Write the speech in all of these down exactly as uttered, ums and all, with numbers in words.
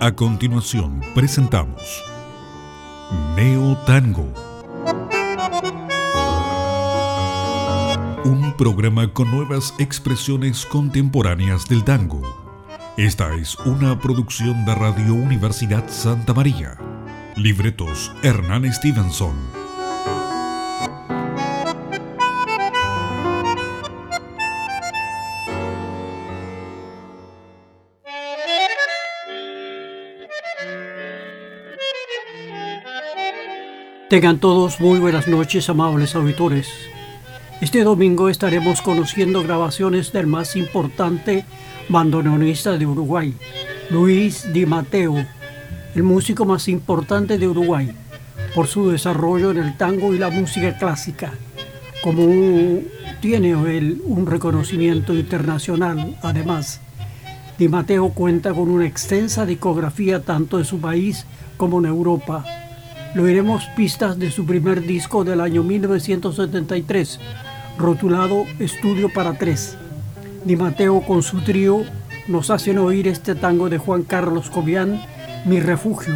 A continuación presentamos Neo Tango, un programa con nuevas expresiones contemporáneas del tango. Esta es una producción de Radio Universidad Santa María. Libretos Hernán Stevenson. Tengan todos muy buenas noches, amables auditores. Este domingo estaremos conociendo grabaciones del más importante bandoneonista de Uruguay, Luis Di Matteo, el músico más importante de Uruguay, por su desarrollo en el tango y la música clásica. Como un, tiene él un reconocimiento internacional, además, Di Matteo cuenta con una extensa discografía tanto en su país como en Europa. Le oiremos pistas de su primer disco del año mil novecientos setenta y tres, rotulado Estudio para Tres. Di Matteo con su trío nos hacen oír este tango de Juan Carlos Cobián, Mi Refugio.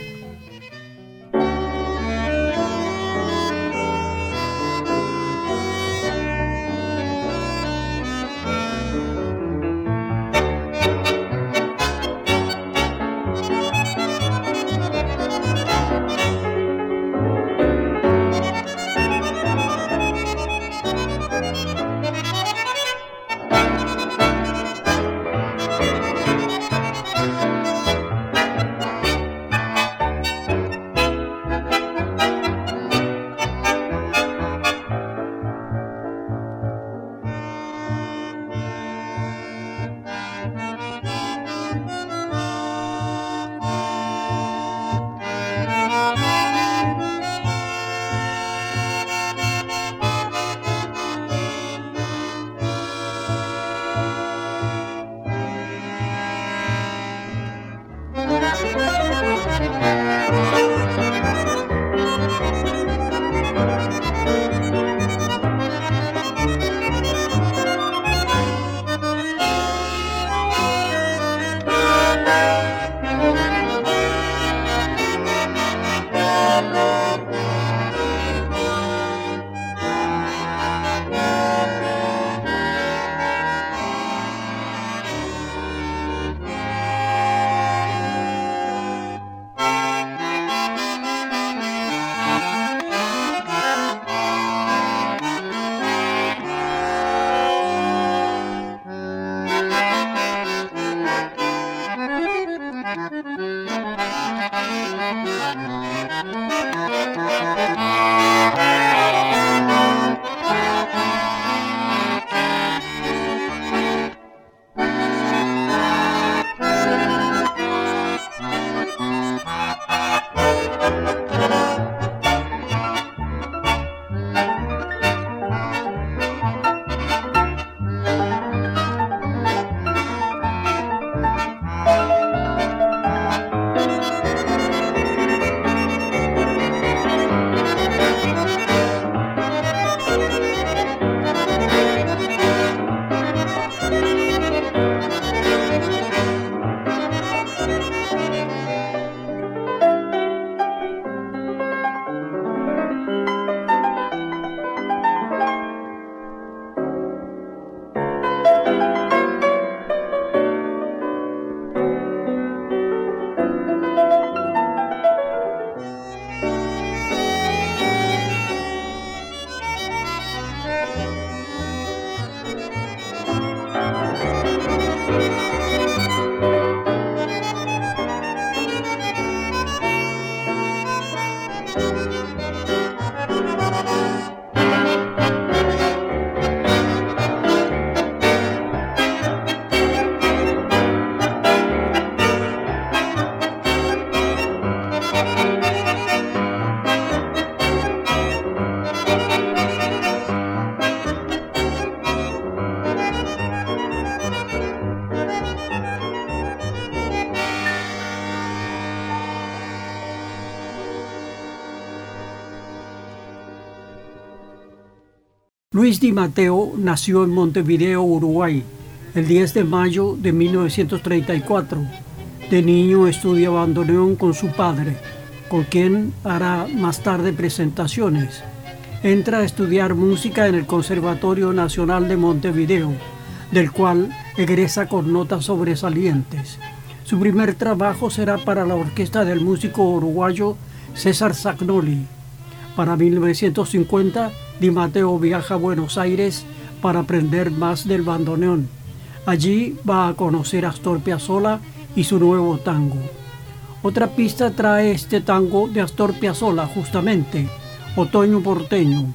Luis Di Matteo nació en Montevideo, Uruguay, el diez de mayo de mil novecientos treinta y cuatro. De niño estudia bandoneón con su padre, con quien hará más tarde presentaciones. Entra a estudiar música en el Conservatorio Nacional de Montevideo, del cual egresa con notas sobresalientes. Su primer trabajo será para la orquesta del músico uruguayo César Zagnoli. Para mil novecientos cincuenta, Di Matteo viaja a Buenos Aires para aprender más del bandoneón. Allí va a conocer a Astor Piazzolla y su nuevo tango. Otra pista trae este tango de Astor Piazzolla, justamente, Otoño Porteño.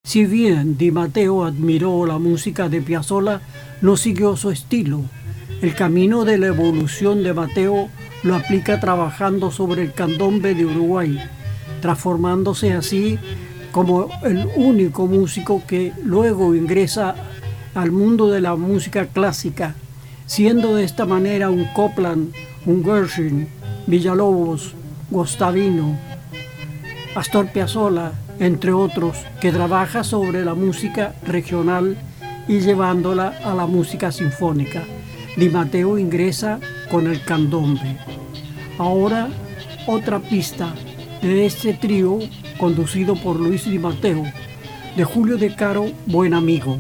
Si bien Di Matteo admiró la música de Piazzolla, no siguió su estilo. El camino de la evolución de Matteo lo aplica trabajando sobre el candombe de Uruguay, transformándose así como el único músico que luego ingresa al mundo de la música clásica, siendo de esta manera un Copland, un Gershwin, Villalobos, Gustavino, Astor Piazzolla, entre otros, que trabaja sobre la música regional y llevándola a la música sinfónica. Di Matteo ingresa con el candombe. Ahora, otra pista de este trío conducido por Luis Di Matteo, de Julio De Caro, Buen Amigo.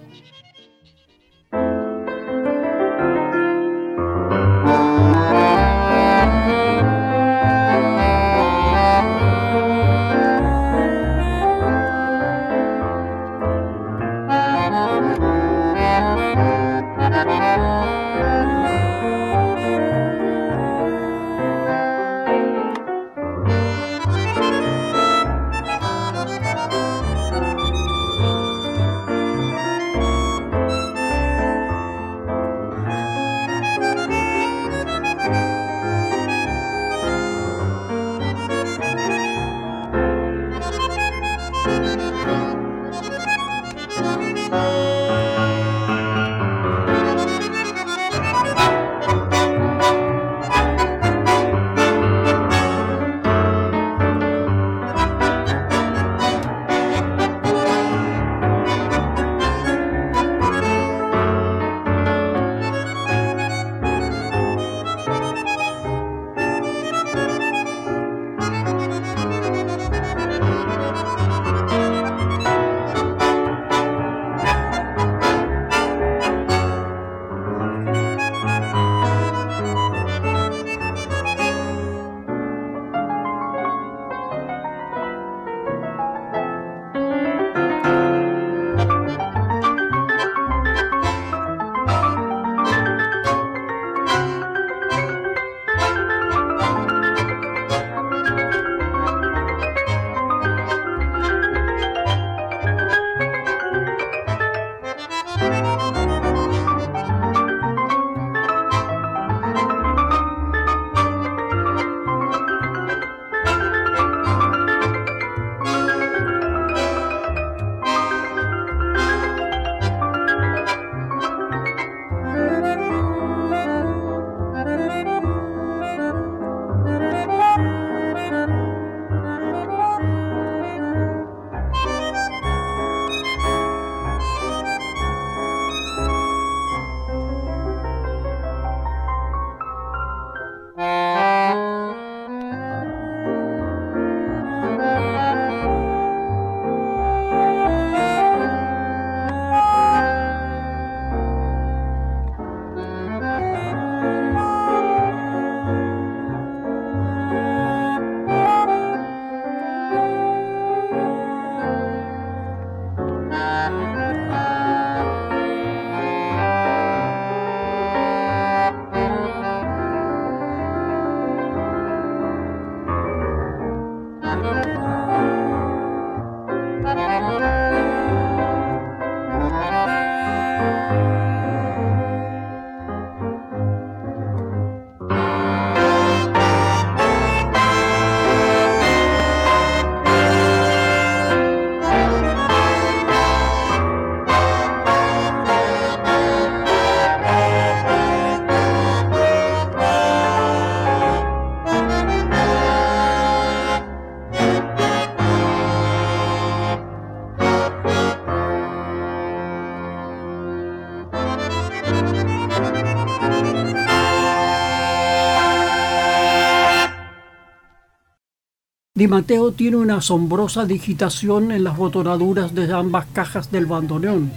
Di Matteo tiene una asombrosa digitación en las botonaduras de ambas cajas del bandoneón,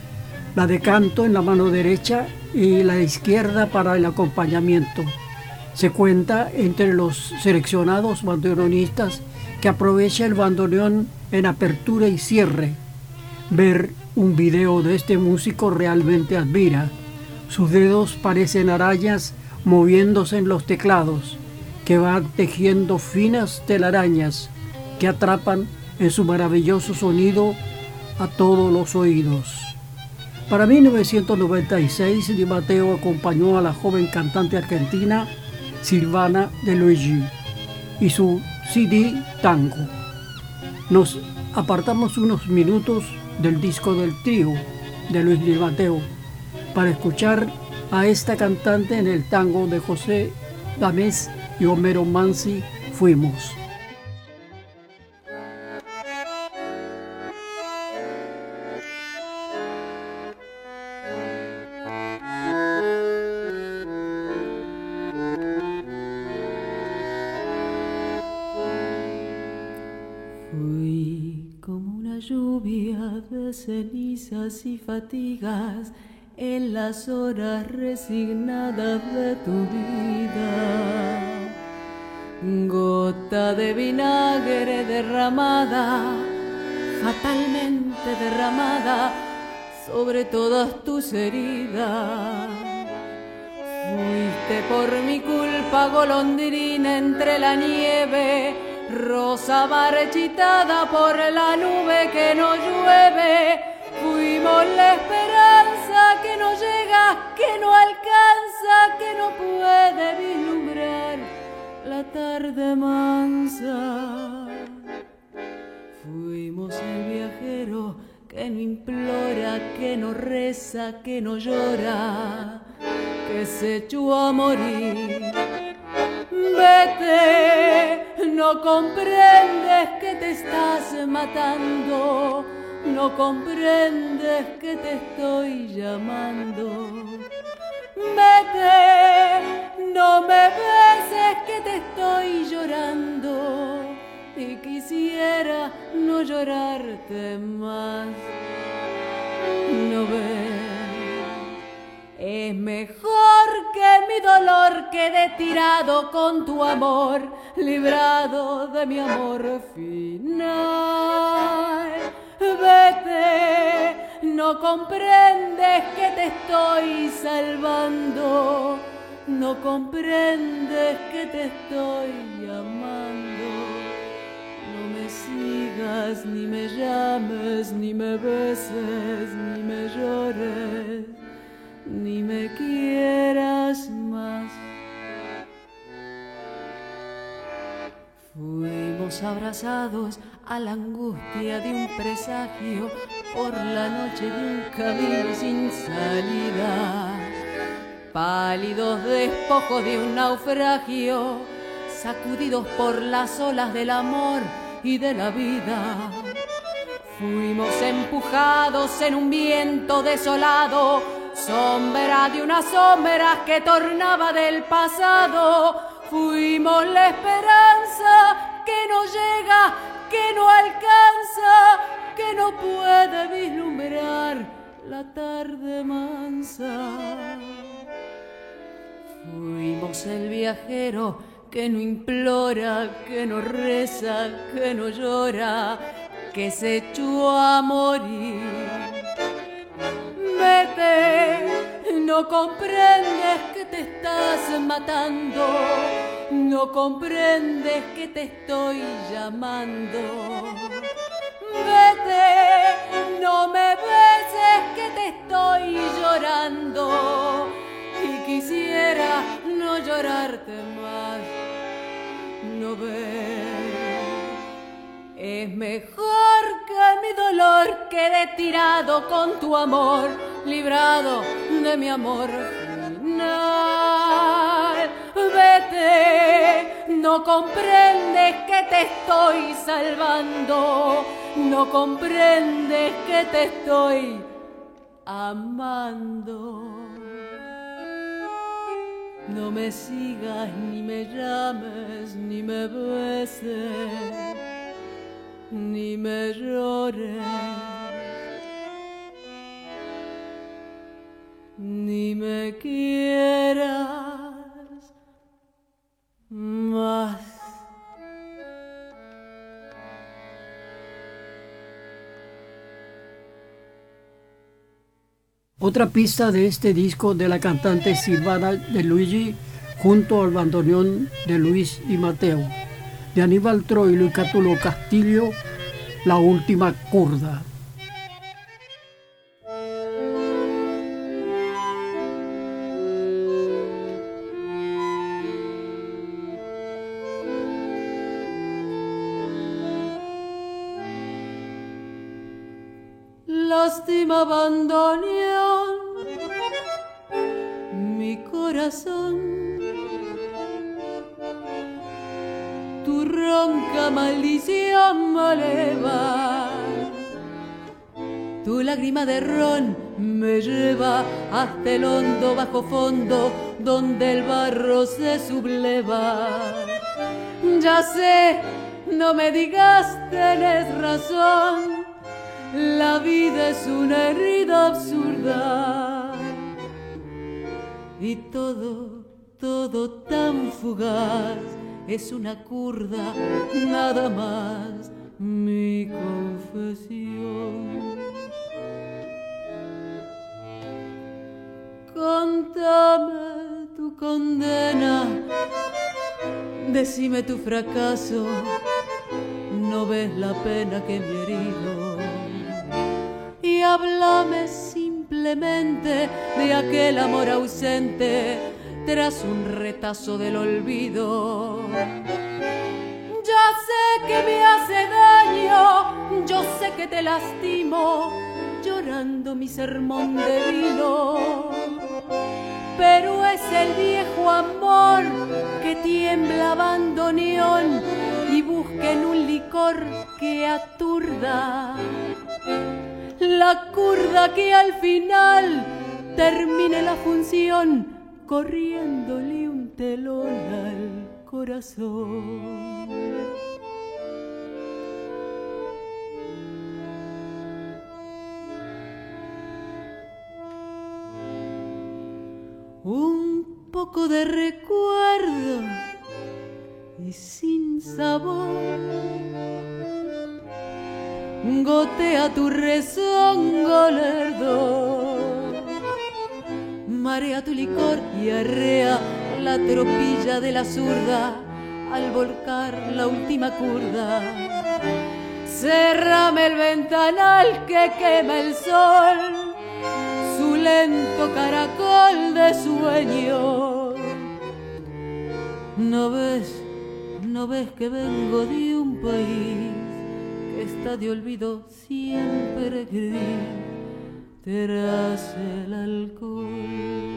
la de canto en la mano derecha y la izquierda para el acompañamiento. Se cuenta entre los seleccionados bandoneonistas que aprovecha el bandoneón en apertura y cierre. Ver un video de este músico realmente admira. Sus dedos parecen arañas moviéndose en los teclados, que van tejiendo finas telarañas que atrapan en su maravilloso sonido a todos los oídos. Para mil novecientos noventa y seis, Di Matteo acompañó a la joven cantante argentina Silvana De Luigi y su C D Tango. Nos apartamos unos minutos del disco del trío de Luis Di Matteo para escuchar a esta cantante en el tango de José Gámez y Homero Manzi, Fuimos. Fui como una lluvia de cenizas y fatigas en las horas resignadas de tu vida, gota de vinagre derramada, fatalmente derramada sobre todas tus heridas. Fuiste por mi culpa golondrina entre la nieve, rosa marchitada por la nube que no llueve. Fuimos la esperanza que no llega, que no alcanza, que no puede vislumbrar la tarde mansa. Fuimos el viajero que no implora, que no reza, que no llora, que se echó a morir. Vete, no comprendes que te estás matando, no comprendes que te estoy llamando. Vete, no me beses que te estoy llorando y quisiera no llorarte más. No ves, es mejor que mi dolor quede tirado con tu amor, librado de mi amor final. Vete, no comprendes que te estoy salvando, no comprendes que te estoy llamando. No me sigas, ni me llames, ni me beses, ni me llores, ni me quieras más. Fuimos abrazados a la angustia de un presagio por la noche de un camino sin salida, pálidos despojos de un naufragio, sacudidos por las olas del amor y de la vida. Fuimos empujados en un viento desolado, sombra de unas sombras que tornaba del pasado. Fuimos la esperanza que no llega, que no alcanza, que no puede vislumbrar la tarde mansa. Fuimos el viajero que no implora, que no reza, que no llora, que se echó a morir. Vete, no comprendes que te estás matando, no comprendes que te estoy llamando. Vete, no me beses que te estoy llorando y quisiera no llorarte más. No ves, es mejor que mi dolor quede tirado con tu amor, librado de mi amor final. Vete, no comprendes que te estoy salvando, no comprendes que te estoy amando. No me sigas, ni me llames, ni me beses, ni me llores, ni me quieras más. Otra pista de este disco de la cantante Silvana De Luigi junto al bandoneón de Luis Di Matteo, de Aníbal Troilo y Cátulo Castillo, La Última Curda. lástima bandoneón, mi corazón, tu ronca maldición me eleva, tu lágrima de ron me lleva hasta el hondo bajo fondo donde el barro se subleva. Ya sé, no me digas, tenés razón, la vida es una herida absurda y todo, todo tan fugaz es una curda, nada más mi confesión. Contame tu condena, decime tu fracaso, no ves la pena que me he herido. Y háblame simplemente de aquel amor ausente tras un retazo del olvido. Ya sé que me hace daño, yo sé que te lastimo, llorando mi sermón de vino. Pero es el viejo amor que tiembla bandoneón y busca en un licor que aturda, la curda que al final termine la función corriéndole un telón al corazón. Un poco de recuerdo y sin sabor gotea tu rezongo lerdo, marea tu licor y arrea la tropilla de la zurda al volcar la última curda. Cerrame el ventanal que quema el sol, su lento caracol de sueño. ¿No ves, no ves que vengo de un país que está de olvido siempre gris tras el alcohol?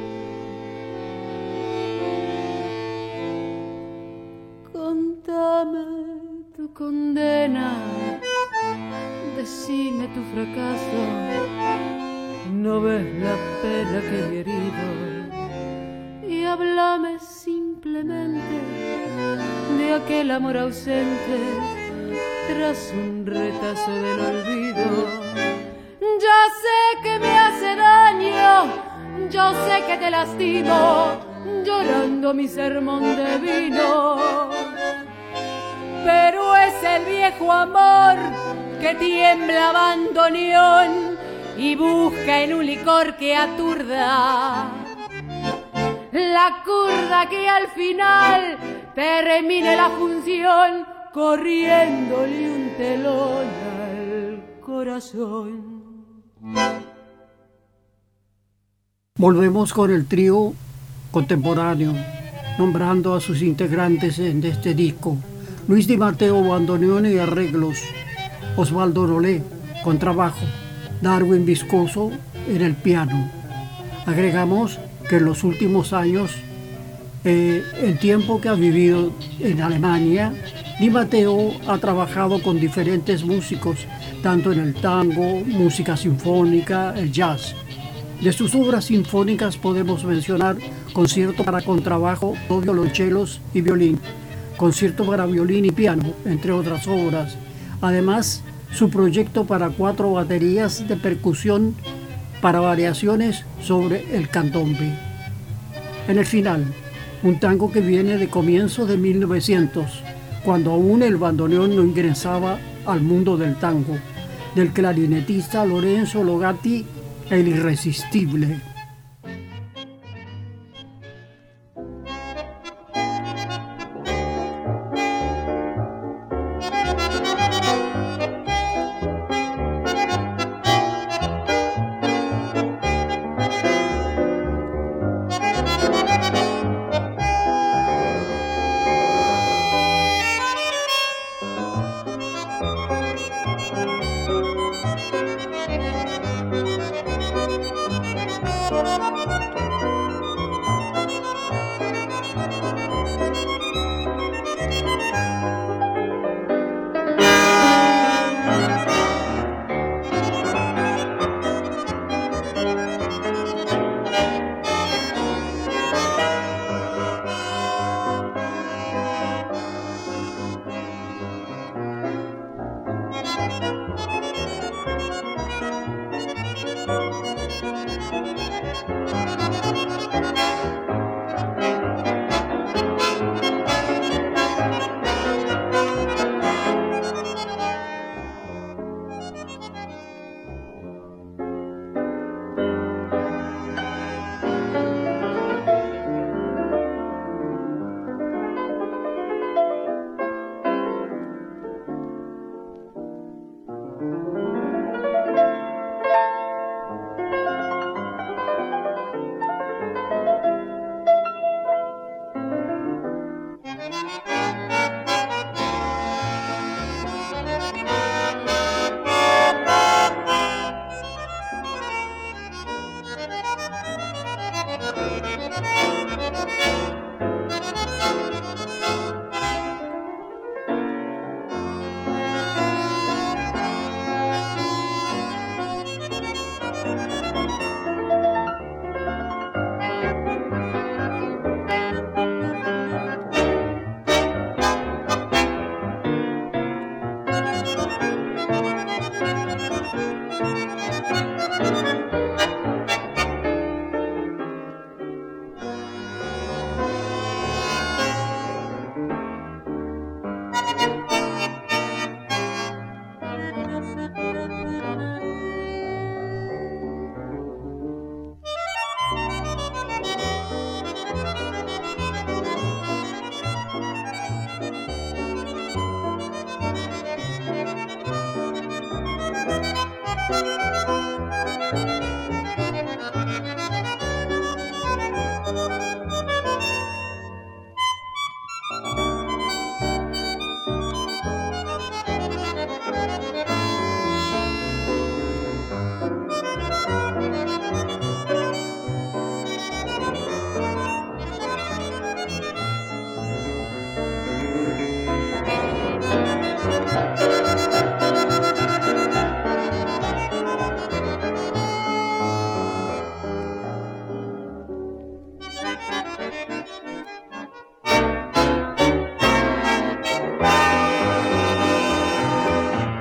Contame tu condena, decime tu fracaso, no ves la pena que he herido. Y háblame simplemente de aquel amor ausente tras un retazo del olvido. Ya sé que me hace daño, yo sé que te lastimo, llorando mi sermón de vino. Pero es el viejo amor que tiembla bandoneón y busca en un licor que aturda, la curda que al final termine la función corriéndole un telón al corazón. Volvemos con el trío contemporáneo, nombrando a sus integrantes en este disco: Luis Di Matteo, bandoneón y arreglos; Osvaldo Rolé, contrabajo; Darwin Viscoso en el piano. Agregamos que en los últimos años, eh, el tiempo que ha vivido en Alemania, Di Matteo ha trabajado con diferentes músicos, tanto en el tango, música sinfónica, el jazz. De sus obras sinfónicas podemos mencionar Concierto para contrabajo, dos violonchelos y violín, Concierto para violín y piano, entre otras obras. Además, su proyecto para cuatro baterías de percusión para variaciones sobre el candombe. En el final, un tango que viene de comienzos de mil novecientos, cuando aún el bandoneón no ingresaba al mundo del tango, del clarinetista Lorenzo Logatti, el irresistible.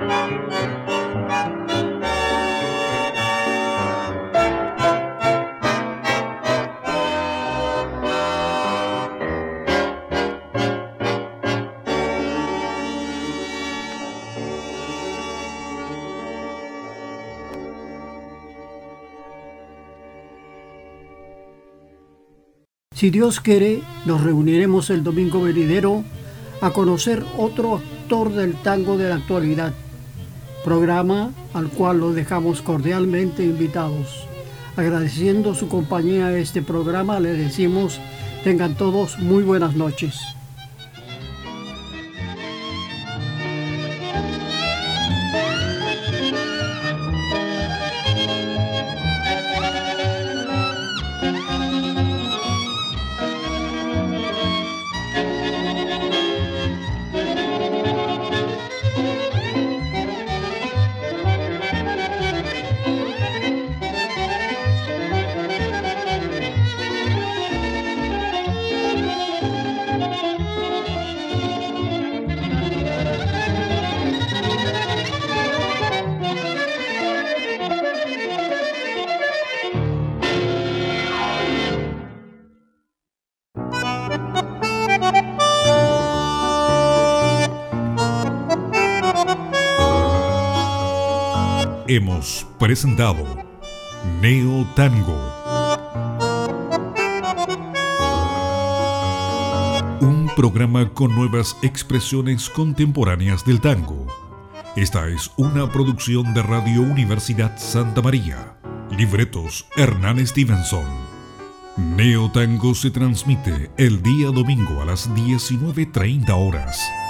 Si Dios quiere, nos reuniremos el domingo venidero a conocer otro actor del tango de la actualidad, programa al cual los dejamos cordialmente invitados. Agradeciendo su compañía a este programa, le decimos, tengan todos muy buenas noches. Hemos presentado Neo Tango, un programa con nuevas expresiones contemporáneas del tango. Esta es una producción de Radio Universidad Santa María. Libretos Hernán Stevenson. Neo Tango se transmite el día domingo a las diecinueve treinta horas.